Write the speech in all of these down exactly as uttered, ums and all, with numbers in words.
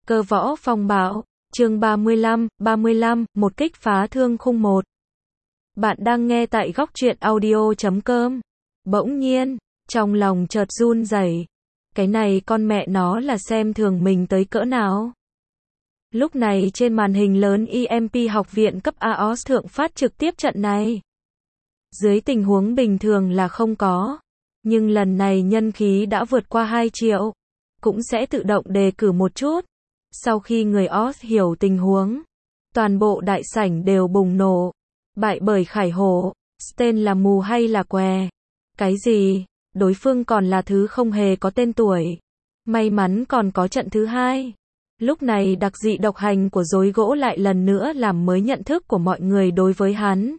Cơ võ phong bạo, chương ba mươi lăm, ba mươi lăm, một kích phá thương khung một. Bạn đang nghe tại góc truyện audio chấm com. Bỗng nhiên, trong lòng chợt run rẩy. Cái này con mẹ nó là xem thường mình tới cỡ nào. Lúc này trên màn hình lớn e em pê học viện cấp a o ét thượng phát trực tiếp trận này. Dưới tình huống bình thường là không có. Nhưng lần này nhân khí đã vượt qua hai triệu. Cũng sẽ tự động đề cử một chút. Sau khi người o ét hiểu tình huống, toàn bộ đại sảnh đều bùng nổ. Bại bởi Khải Hổ, Sten là mù hay là què? Cái gì? Đối phương còn là thứ không hề có tên tuổi. May mắn còn có trận thứ hai. Lúc này đặc dị độc hành của Dối Gỗ lại lần nữa làm mới nhận thức của mọi người đối với hắn.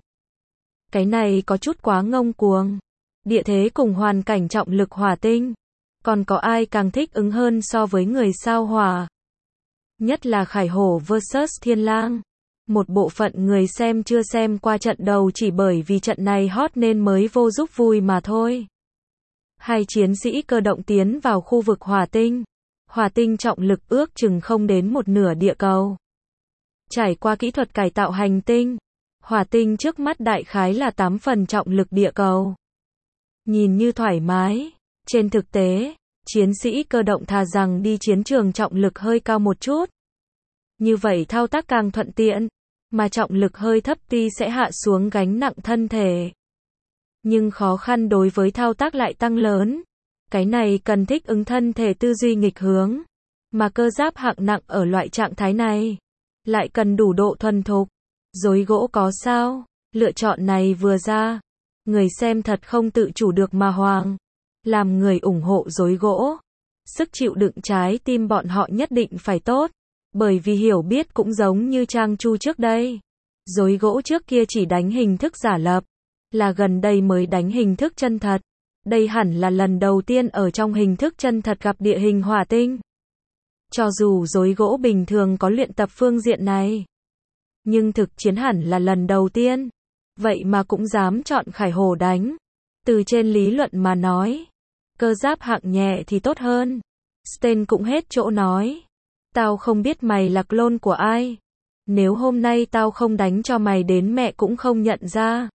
Cái này có chút quá ngông cuồng. Địa thế cùng hoàn cảnh trọng lực hỏa tinh. Còn có ai càng thích ứng hơn so với người sao hỏa? Nhất là Khải Hổ versus Thiên Lang. Một bộ phận người xem chưa xem qua trận đầu chỉ bởi vì trận này hot nên mới vô giúp vui mà thôi. Hai chiến sĩ cơ động tiến vào khu vực hỏa tinh. Hỏa tinh trọng lực ước chừng không đến một nửa địa cầu. Trải qua kỹ thuật cải tạo hành tinh, hỏa tinh trước mắt đại khái là tám phần trọng lực địa cầu. Nhìn như thoải mái, trên thực tế, chiến sĩ cơ động thà rằng đi chiến trường trọng lực hơi cao một chút. Như vậy thao tác càng thuận tiện, mà trọng lực hơi thấp tuy sẽ hạ xuống gánh nặng thân thể. Nhưng khó khăn đối với thao tác lại tăng lớn. Cái này cần thích ứng thân thể tư duy nghịch hướng. Mà cơ giáp hạng nặng ở loại trạng thái này, lại cần đủ độ thuần thục. Dối Gỗ có sao? Lựa chọn này vừa ra, người xem thật không tự chủ được mà hoàng. Làm người ủng hộ Dối Gỗ, sức chịu đựng trái tim bọn họ nhất định phải tốt. Bởi vì hiểu biết cũng giống như Trang Chu trước đây. Dối Gỗ trước kia chỉ đánh hình thức giả lập, là gần đây mới đánh hình thức chân thật. Đây hẳn là lần đầu tiên ở trong hình thức chân thật gặp địa hình hỏa tinh. Cho dù Dối Gỗ bình thường có luyện tập phương diện này, nhưng thực chiến hẳn là lần đầu tiên. Vậy mà cũng dám chọn Khải Hổ đánh. Từ trên lý luận mà nói, cơ giáp hạng nhẹ thì tốt hơn. Sten cũng hết chỗ nói. Tao không biết mày là clone của ai. Nếu hôm nay tao không đánh cho mày đến mẹ cũng không nhận ra.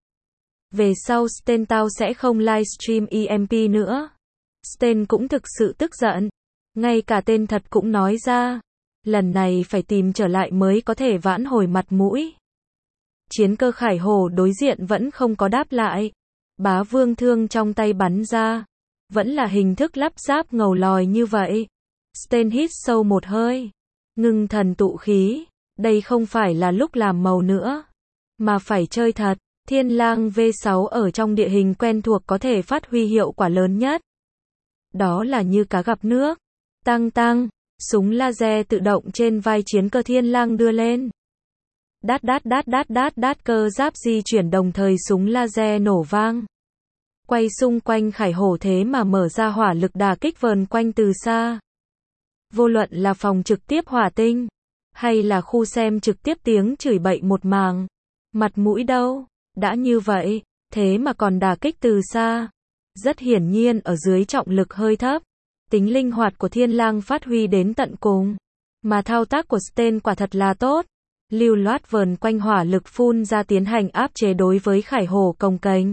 Về sau Sten tao sẽ không livestream e em pê nữa. Sten cũng thực sự tức giận. Ngay cả tên thật cũng nói ra. Lần này phải tìm trở lại mới có thể vãn hồi mặt mũi. Chiến cơ Khải Hổ đối diện vẫn không có đáp lại. Bá vương thương trong tay bắn ra. Vẫn là hình thức lắp ráp ngầu lòi như vậy. Sten hít sâu một hơi. Ngưng thần tụ khí. Đây không phải là lúc làm màu nữa. Mà phải chơi thật. Thiên Lang V sáu ở trong địa hình quen thuộc có thể phát huy hiệu quả lớn nhất. Đó là như cá gặp nước. Tăng tăng. Súng laser tự động trên vai chiến cơ Thiên Lang đưa lên. Đát đát đát đát đát đát cơ giáp di chuyển đồng thời súng laser nổ vang. Quay xung quanh Khải Hổ thế mà mở ra hỏa lực đả kích vờn quanh từ xa. Vô luận là phòng trực tiếp hỏa tinh, hay là khu xem trực tiếp tiếng chửi bậy một màng. Mặt mũi đâu, đã như vậy, thế mà còn đả kích từ xa. Rất hiển nhiên ở dưới trọng lực hơi thấp, tính linh hoạt của Thiên Lang phát huy đến tận cùng. Mà thao tác của Sten quả thật là tốt. Lưu loát vờn quanh hỏa lực phun ra tiến hành áp chế đối với Khải Hổ cồng kềnh.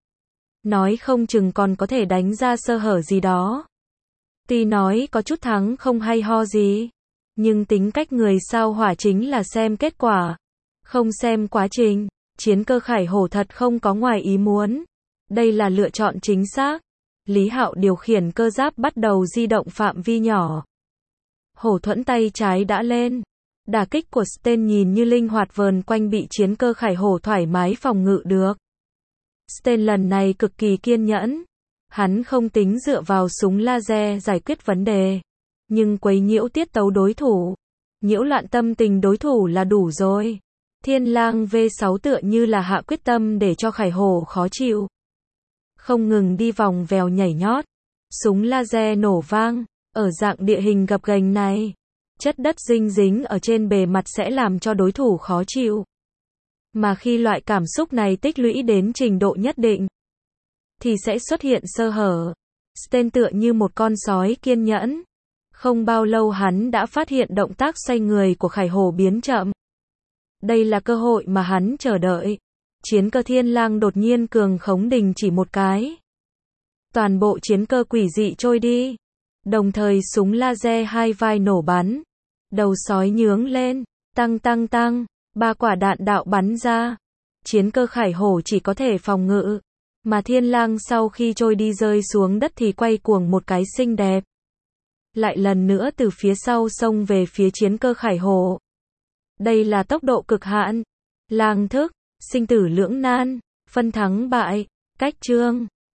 Nói không chừng còn có thể đánh ra sơ hở gì đó. Tuy nói có chút thắng không hay ho gì, nhưng tính cách người sao hỏa chính là xem kết quả, không xem quá trình. Chiến cơ Khải Hổ thật không có ngoài ý muốn. Đây là lựa chọn chính xác. Lý Hạo điều khiển cơ giáp bắt đầu di động phạm vi nhỏ. Hổ thuẫn tay trái đã lên. Đả kích của Sten nhìn như linh hoạt vờn quanh bị chiến cơ Khải Hổ thoải mái phòng ngự được. Sten lần này cực kỳ kiên nhẫn. Hắn không tính dựa vào súng laser giải quyết vấn đề, nhưng quấy nhiễu tiết tấu đối thủ, nhiễu loạn tâm tình đối thủ là đủ rồi. Thiên Lang V sáu tựa như là hạ quyết tâm để cho Khải Hổ khó chịu. Không ngừng đi vòng vèo nhảy nhót. Súng laser nổ vang. Ở dạng địa hình gập ghềnh này, chất đất dinh dính ở trên bề mặt sẽ làm cho đối thủ khó chịu. Mà khi loại cảm xúc này tích lũy đến trình độ nhất định, thì sẽ xuất hiện sơ hở. Sten tựa như một con sói kiên nhẫn. Không bao lâu hắn đã phát hiện động tác xoay người của Khải Hổ biến chậm. Đây là cơ hội mà hắn chờ đợi. Chiến cơ thiên lang đột nhiên cường khống đình chỉ một cái. Toàn bộ chiến cơ quỷ dị trôi đi. Đồng thời súng laser hai vai nổ bắn. Đầu sói nhướng lên. Tăng tăng tăng. Ba quả đạn đạo bắn ra. Chiến cơ Khải Hổ chỉ có thể phòng ngự. Mà thiên lang sau khi trôi đi rơi xuống đất thì quay cuồng một cái xinh đẹp. Lại lần nữa từ phía sau xông về phía chiến cơ Khải Hổ. Đây là tốc độ cực hạn. Lang thức. Sinh tử lưỡng nan. Phân thắng bại. Cách chương.